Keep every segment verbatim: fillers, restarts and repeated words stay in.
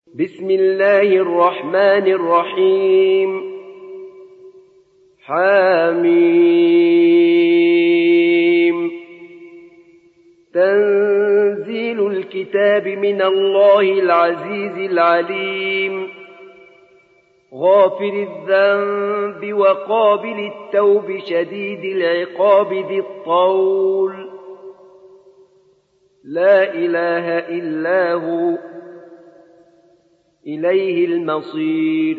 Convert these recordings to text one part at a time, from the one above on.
بسم الله الرحمن الرحيم. حميم. تنزيل الكتاب من الله العزيز العليم، غافر الذنب وقابل التوب شديد العقاب ذي الطول، لا إله إلا هو إليه المصير.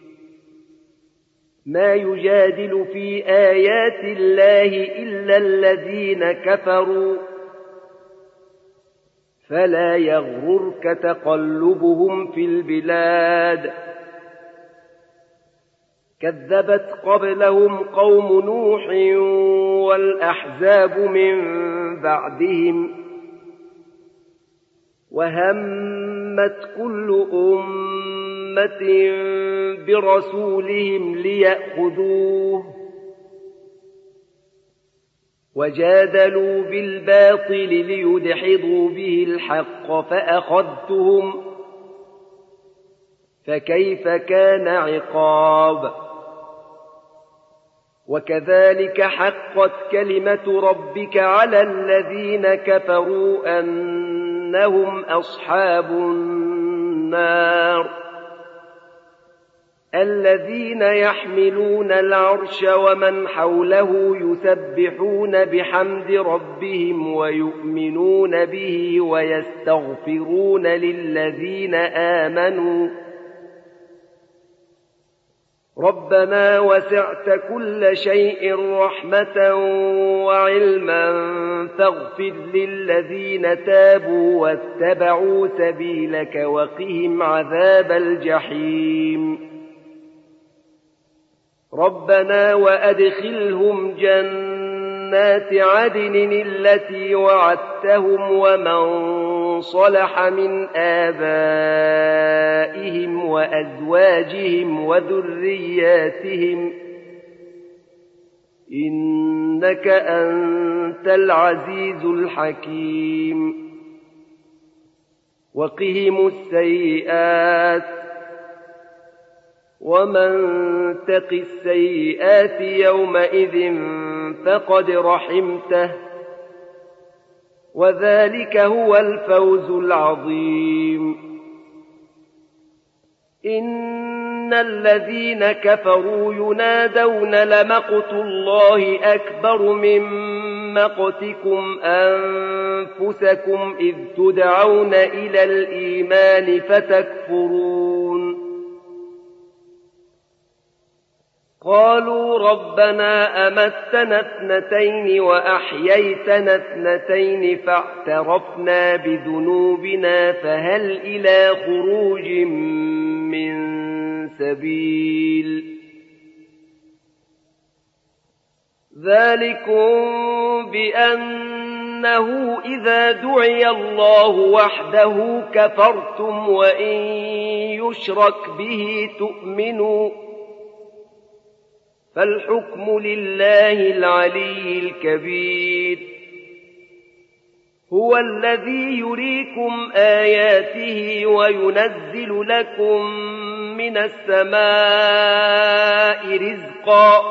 ما يجادل في آيات الله إلا الذين كفروا، فلا يغررك تقلبهم في البلاد. كذبت قبلهم قوم نوح والأحزاب من بعدهم، وهمت كل أمة برسولهم ليأخذوه، وجادلوا بالباطل ليدحضوا به الحق فأخذتهم، فكيف كان عقاب. وكذلك حقت كلمة ربك على الذين كفروا أنهم أصحاب النار، الذين يحملون العرش ومن حوله يسبحون بحمد ربهم ويؤمنون به ويستغفرون للذين آمنوا ربنا وسعت كل شيء رحمة وعلما فاغفر للذين تابوا واتبعوا سبيلك وقهم عذاب الجحيم. ربنا وأدخلهم جنات عدن التي وعدتهم ومن صلح من آبائهم وأزواجهم وذرياتهم، إنك أنت العزيز الحكيم. وقهم السيئات، ومن تق السيئات يومئذ فقد رحمته، وذلك هو الفوز العظيم. إن الذين كفروا ينادون لمقت الله أكبر من مقتكم أنفسكم إذ تدعون إلى الإيمان فتكفرون. قالوا ربنا أمتنا اثنتين وأحييتنا اثنتين فاعترفنا بذنوبنا فهل إلى خروج من سبيل. ذلكم بأنه إذا دعي الله وحده كفرتم وإن يشرك به تؤمنوا، فالحكم لله العلي الكبير. هو الذي يريكم آياته وينزل لكم من السماء رزقا،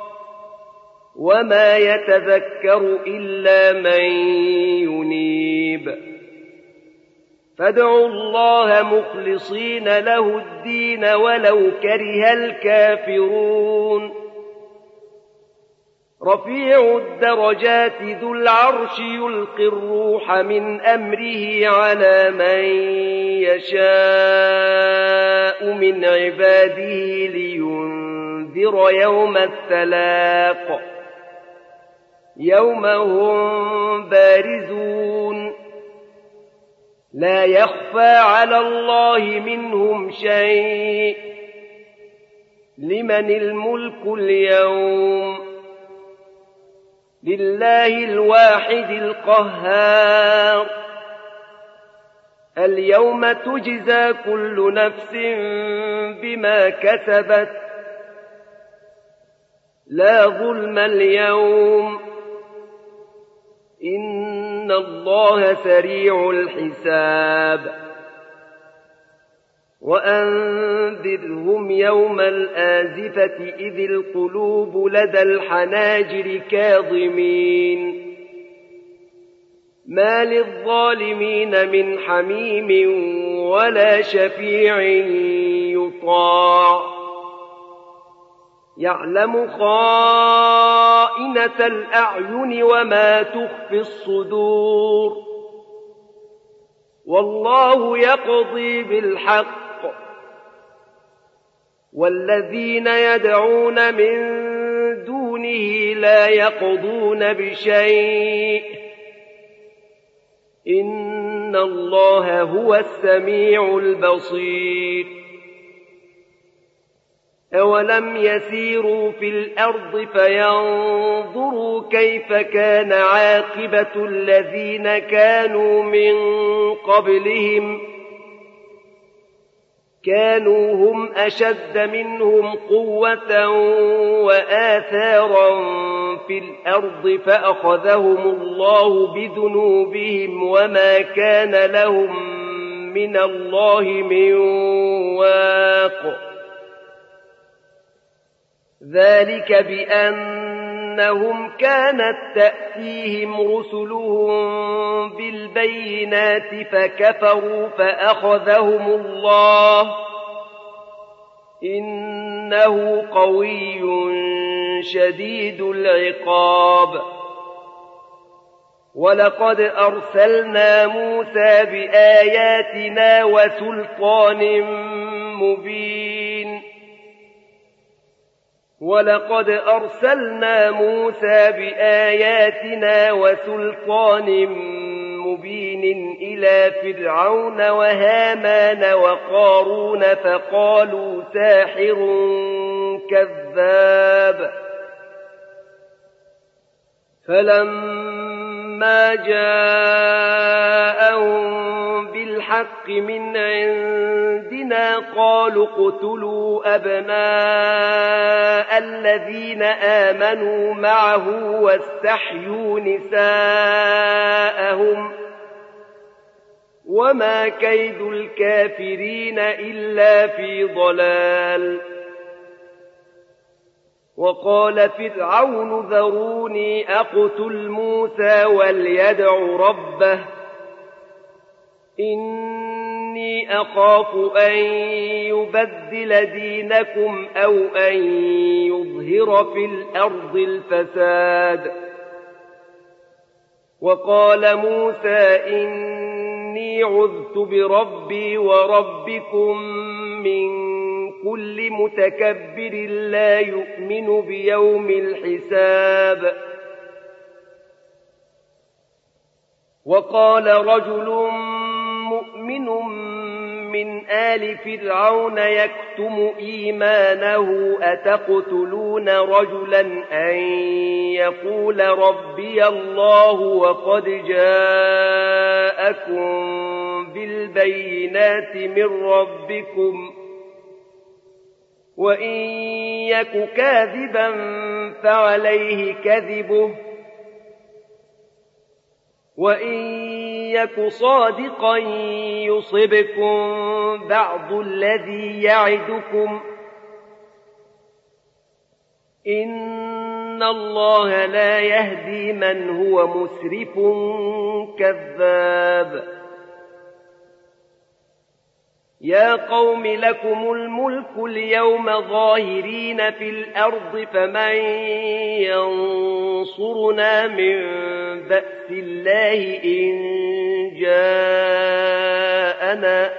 وما يتذكر إلا من ينيب. فادعوا الله مخلصين له الدين ولو كره الكافرون. رفيع الدرجات ذو العرش يلقي الروح من أمره على من يشاء من عباده لينذر يوم التلاق، يوم هم بارزون لا يخفى على الله منهم شيء. لمن الملك اليوم؟ لله الواحد القهار. اليوم تجزى كل نفس بما كسبت، لا ظلم اليوم، إن الله سريع الحساب. وأنذرهم يوم الآزفة إذ القلوب لدى الحناجر كاظمين ما للظالمين من حميم ولا شفيع يطاع يعلم خائنة الأعين وما تخفي الصدور والله يقضي بالحق والذين يدعون من دونه لا يقضون بشيء إن الله هو السميع البصير أولم يسيروا في الأرض فينظروا كيف كان عاقبة الذين كانوا من قبلهم كانوا هم أشد منهم قوة وآثارا في الأرض فأخذهم الله بذنوبهم وما كان لهم من الله من واق ذلك بأنهم كانت تأتيهم رسلهم بالبينات فكفروا فأخذهم الله إنه قوي شديد العقاب ولقد أرسلنا موسى بآياتنا وسلطان مبين ولقد أرسلنا موسى بآياتنا وسلطان مبين إلى فرعون وهامان وقارون فقالوا ساحر كذاب فلما جاءهم بالحق من عندنا قالوا اقتلوا أبناء الذين آمنوا معه واستحيوا نساءهم وما كيد الكافرين إلا في ضلال وقال فرعون ذروني أقتل موسى وليدع ربه إني أخاف أن يبدل دينكم أو أن يظهر في الأرض الفساد وقال موسى إني عذت بربي وربكم من كل متكبر لا يؤمن بيوم الحساب وقال رجل مؤمن من آل فرعون يكتم إيمانه أتقتلون رجلا أن يقول ربي الله وقد جاءكم بالبينات من ربكم وإن يك كاذبا فعليه كذبه وإن يك صادقا يصبكم بعض الذي يعدكم إن الله لا يهدي من هو مسرف كذاب يا قوم لكم الملك اليوم ظاهرين في الأرض فمن ينصرنا من بأس الله إن جاءنا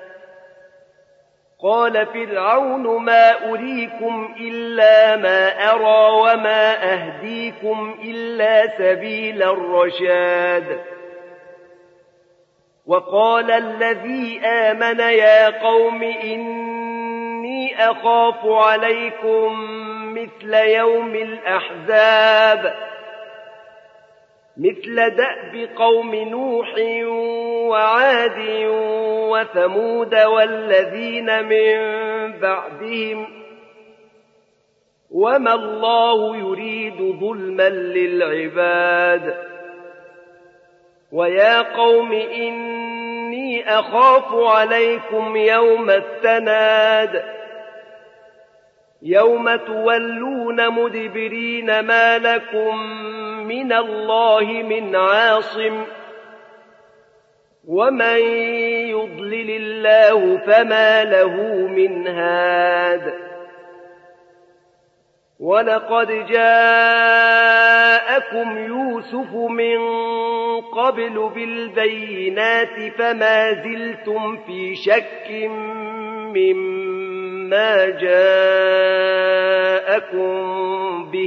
قال فرعون ما أريكم إلا ما أرى وما أهديكم إلا سبيل الرشاد وقال الذي آمن يا قوم إني أخاف عليكم مثل يوم الأحزاب مثل دأب قوم نوح وعاد وثمود والذين من بعدهم وما الله يريد ظلما للعباد ويا قوم إني إني أخاف عليكم يوم التناد يوم تولون مدبرين ما لكم من الله من عاصم ومن يضلل الله فما له من هاد ولقد جاءكم يوسف من قبل بالبينات فما زلتم في شك مما جاءكم به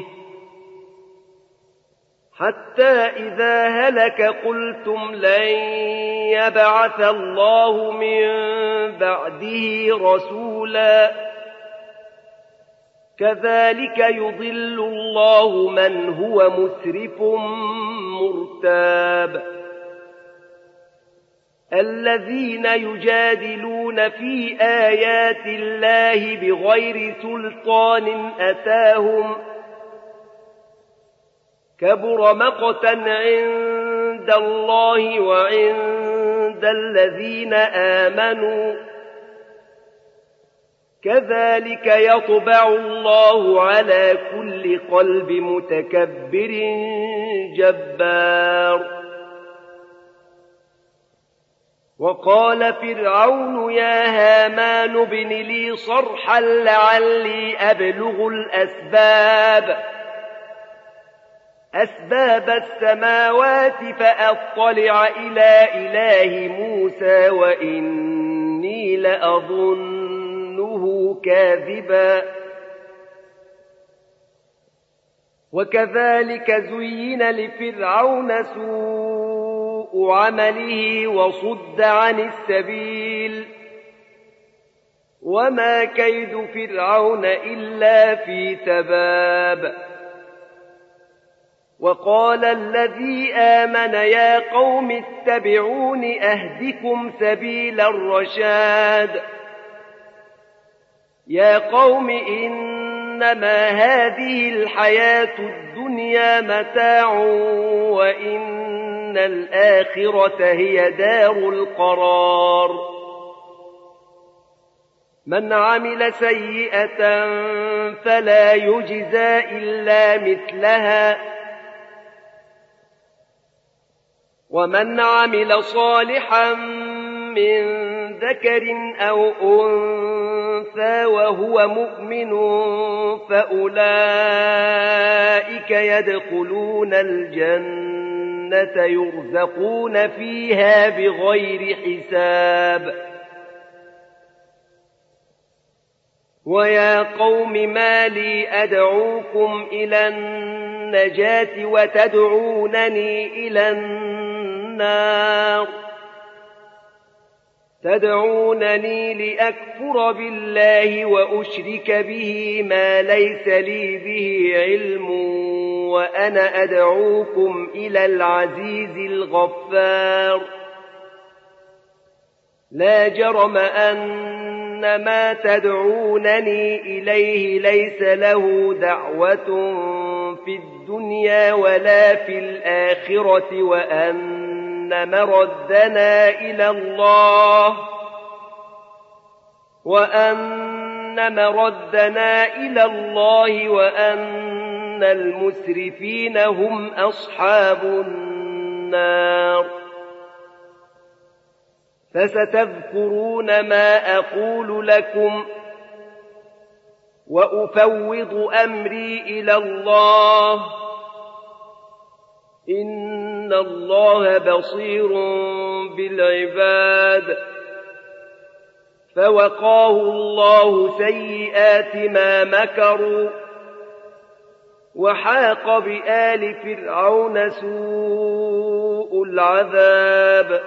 حتى إذا هلك قلتم لن يبعث الله من بعده رسولا كذلك يضل الله من هو مسرف مرتاب الذين يجادلون في آيات الله بغير سلطان أتاهم كبر مقتا عند الله وعند الذين آمنوا كذلك يطبع الله على كل قلب متكبر جبار وقال فرعون يا هامان ابن لي صرحا لعلي أبلغ الأسباب أسباب السماوات فأطلع إلى إله موسى وإني لأظنه كاذبا وكذلك زين لفرعون سوء عمله وصد عن السبيل وما كيد فرعون إلا في تباب وقال الذي آمن يا قوم اتبعون أهدكم سبيل الرشاد يا قوم إنما هذه الحياة الدنيا متاع وإن الآخرة هي دار القرار من عمل سيئة فلا يجزى إلا مثلها ومن عمل صالحا من ذكر أو أنثى وهو مؤمن فأولئك يدخلون الجنة يرزقون فيها بغير حساب ويا قوم ما لي أدعوكم إلى النجاة وتدعونني إلى النار تدعونني لأكفر بالله وأشرك به ما ليس لي به علم وأنا أدعوكم إلى العزيز الغفار لا جرم أن ما تدعونني إليه ليس له دعوة في الدنيا ولا في الآخرة وأن مردنا إلى الله وأن مردنا إلى الله وأن المسرفين هم أصحاب النار فستذكرون ما أقول لكم وأفوض أمري إلى الله إن الله بصير بالعباد فوقاه الله سيئات ما مكروا وحاق بآل فرعون سوء العذاب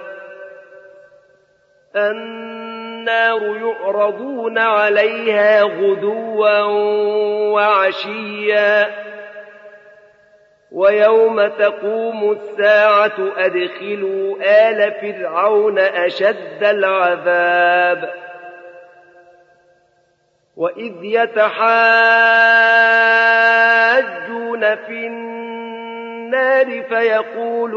النار يعرضون عليها غدوا وعشيا ويوم تقوم الساعة أدخلوا آل فرعون أشد العذاب وإذ يتحاجون في النار النار فيقول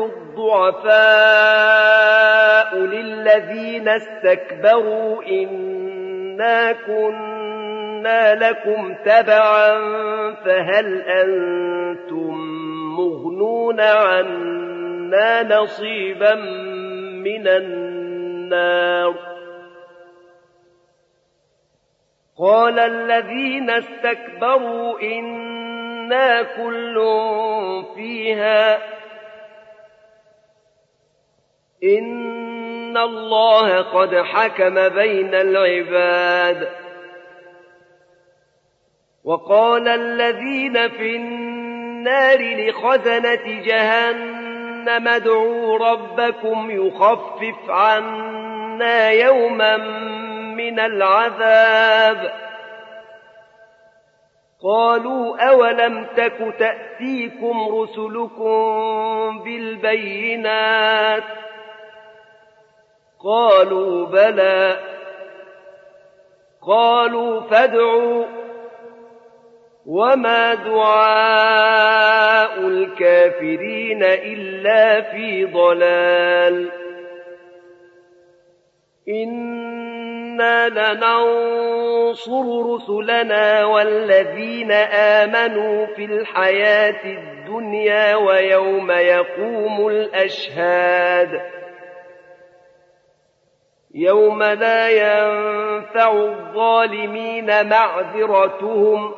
الضعفاء للذين استكبروا إنا كنا لكم تبعا فهل أنتم مغنون عنا نصيبا من النار قال الذين استكبروا إنا كل فيها إن الله قد حكم بين العباد وقال الذين في النار لخزنة جهنم ادعوا ربكم يخفف عنا يوما من العذاب قالوا أولم تك تأتيكم رسلكم بالبينات قالوا بلى قالوا فادعوا وما دعاء الكافرين إلا في ضلال إنا لننصر رسلنا والذين آمنوا في الحياة الدنيا ويوم يقوم الأشهاد يوم لا ينفع الظالمين معذرتهم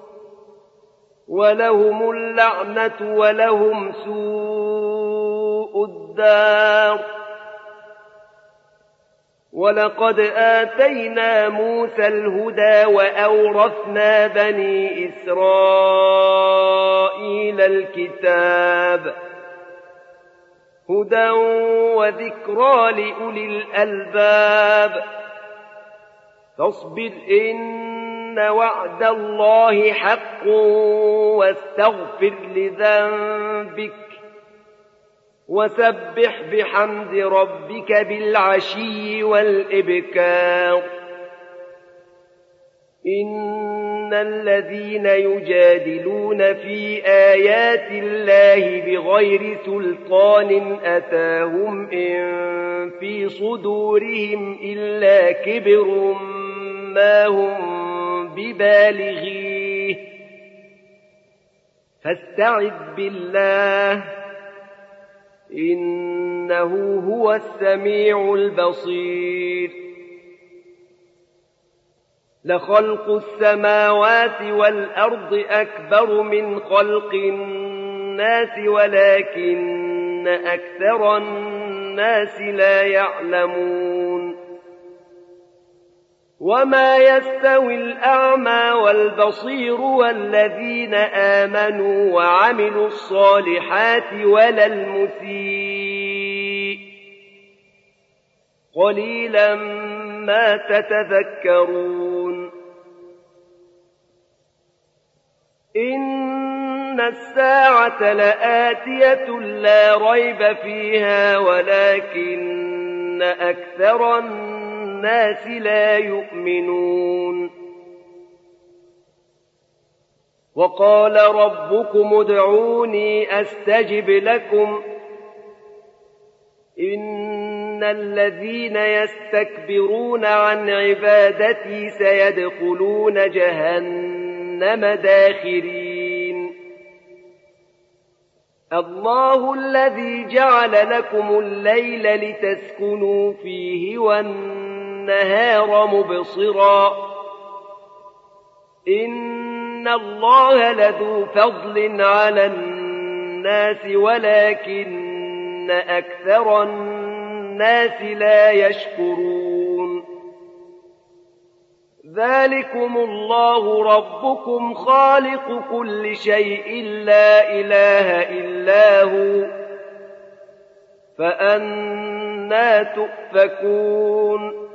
ولهم اللعنة ولهم سوء الدار ولقد آتينا موسى الهدى وأورثنا بني إسرائيل الكتاب هدى وذكرى لأولي الألباب فاصبر إن وعد الله حق واستغفر لذنبك وسبح بحمد ربك بالعشي والإبكار إن الذين يجادلون في آيات الله بغير سلطان أتاهم إن في صدورهم إلا كبر ما هم ببالغيه فاستعذ بالله إنه هو السميع البصير لخلق السماوات والأرض أكبر من خلق الناس ولكن أكثر الناس لا يعلمون وما يستوي الأعمى والبصير والذين آمنوا وعملوا الصالحات ولا المسيء قليلا ما تتذكرون إن الساعة لآتية لا ريب فيها ولكن أكثر الناس لا يؤمنون وقال ربكم ادعوني أستجب لكم إن الذين يستكبرون عن عبادتي سيدخلون جهنم داخرين الله الذي جعل لكم الليل لتسكنوا فيه والنهار مبصرا إن الله لذو فضل على الناس ولكن أكثر الناس لا يشكرون ذلكم الله ربكم خالق كل شيء لا إله إلا هو فأنى تؤفكون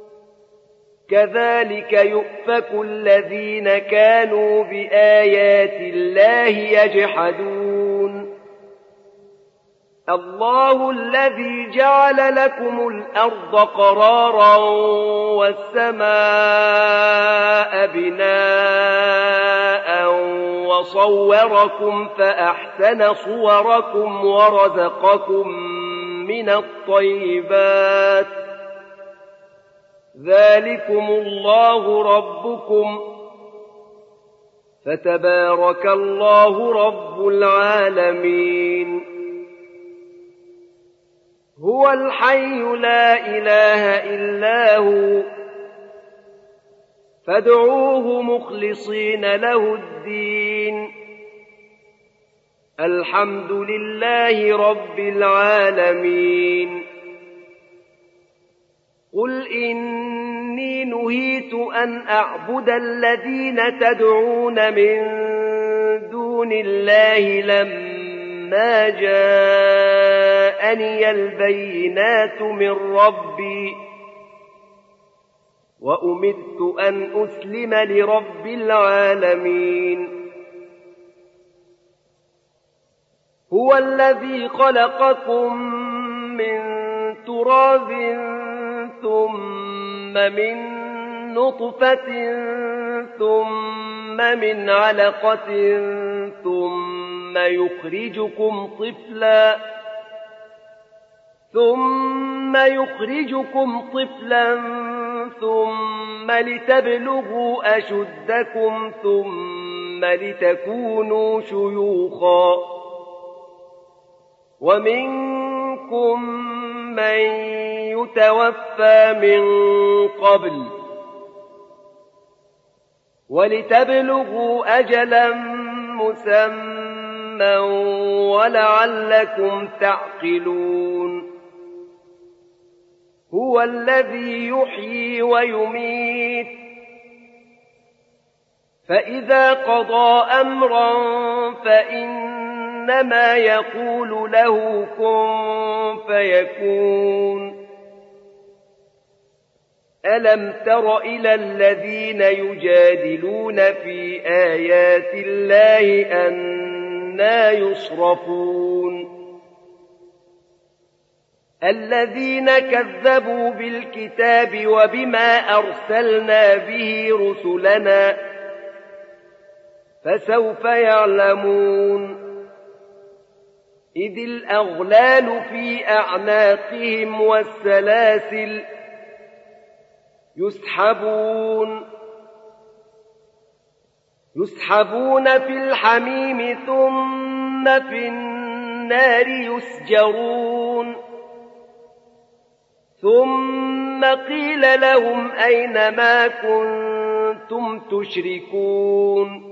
كذلك يؤفك الذين كانوا بآيات الله يجحدون الله الذي جعل لكم الأرض قرارا والسماء بناء وصوركم فأحسن صوركم ورزقكم من الطيبات ذلكم الله ربكم فتبارك الله رب العالمين هو الحي لا إله إلا هو فادعوه مخلصين له الدين الحمد لله رب العالمين قل إني نهيت أن أعبد الذين تدعون من دون الله لما جاءني البينات من ربي وأمرت أن أسلم لرب العالمين هو الذي خلقكم من تراب ثم من نطفة ثم من علقة ثم يخرجكم طفلا ثم يخرجكم طفلا ثم لتبلغوا أشدكم ثم لتكونوا شيوخا ومنكم من يتوفى من قبل ولتبلغوا أجلا مسمى ولعلكم تعقلون هو الذي يحيي ويميت فإذا قضى أمرا فإنما يقول له كن فيكون ألم تر إلى الذين يجادلون في آيات الله أنى يصرفون الذين كذبوا بالكتاب وبما أرسلنا به رسلنا فسوف يعلمون إذ الأغلال في أعناقهم والسلاسل يسحبون يسحبون في الحميم ثم في النار يسجرون ثم قيل لهم أين ما كنتم تشركون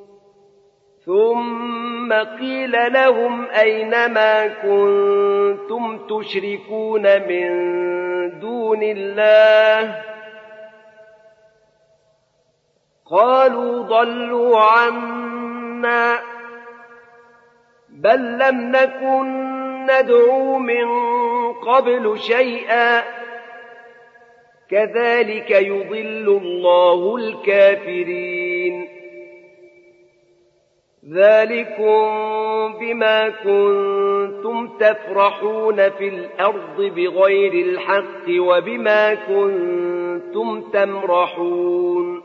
ثم قيل لهم أين ما كنتم تشركون من دون الله قالوا ضلوا عنا بل لم نكن ندعو من قبل شيئا كذلك يضل الله الكافرين ذلكم بما كنتم تفرحون في الأرض بغير الحق وبما كنتم تمرحون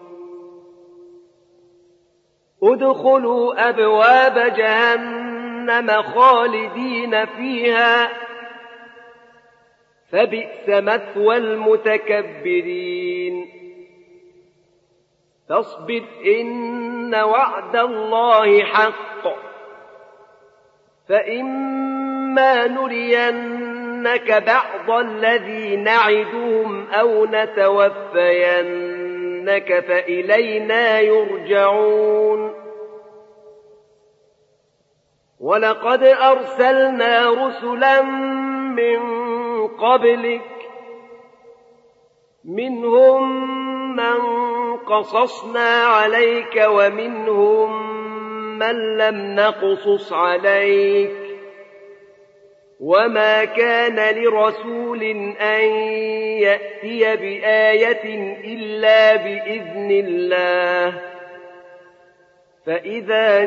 ادخلوا أبواب جهنم خالدين فيها فبئس مثوى المتكبرين فاصبر إن وعد الله حق فإما نرينك بعض الذي نعدهم أو نتوفينك فإلينا يرجعون ولقد أرسلنا رسلا من قبلك منهم من قصصنا عليك ومنهم من لم نقصص عليك وما كان لرسول أن يأتي بآية إلا بإذن الله فإذا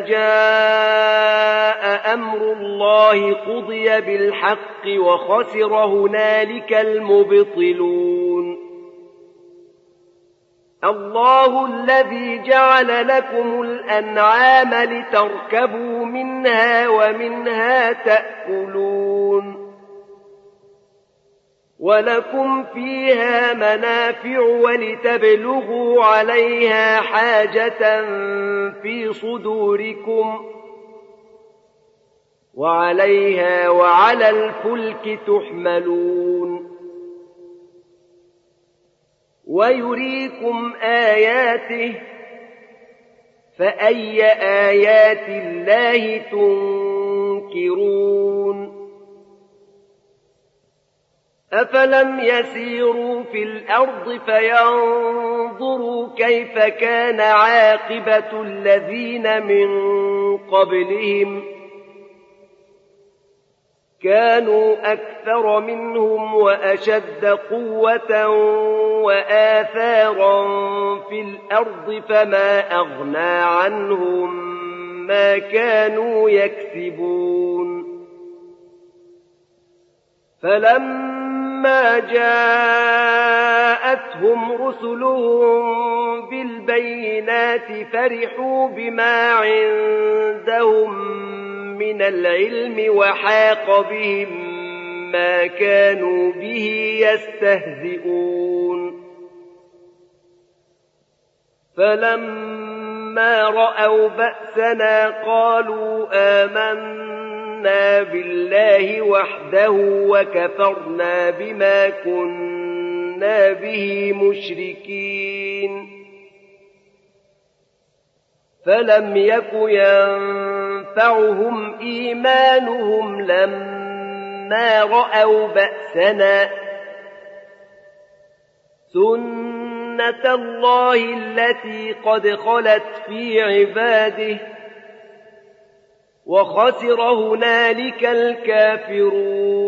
جاء أمر الله قضي بالحق وخسر هنالك المبطلون الله الذي جعل لكم الأنعام لتركبوا منها ومنها تأكلون ولكم فيها منافع ولتبلغوا عليها حاجة في صدوركم وعليها وعلى الفلك تحملون ويريكم آياته فأي آيات الله تنكرون أفلم يسيروا في الأرض فينظروا كيف كان عاقبة الذين من قبلهم كانوا أكثر منهم وأشد قوة وآثارا في الأرض فما أغنى عنهم ما كانوا يكسبون فلما جاءتهم رسلهم بالبينات فرحوا بما عندهم من العلم وحاق بهم ما كانوا به يستهزئون فلما رأوا بأسنا قالوا آمنا بالله وحده وكفرنا بما كنا به مشركين فلم يك ينفعهم إيمانهم لما رأوا بأسنا سنة الله التي قد خلت في عباده وخسر هنالك الكافرون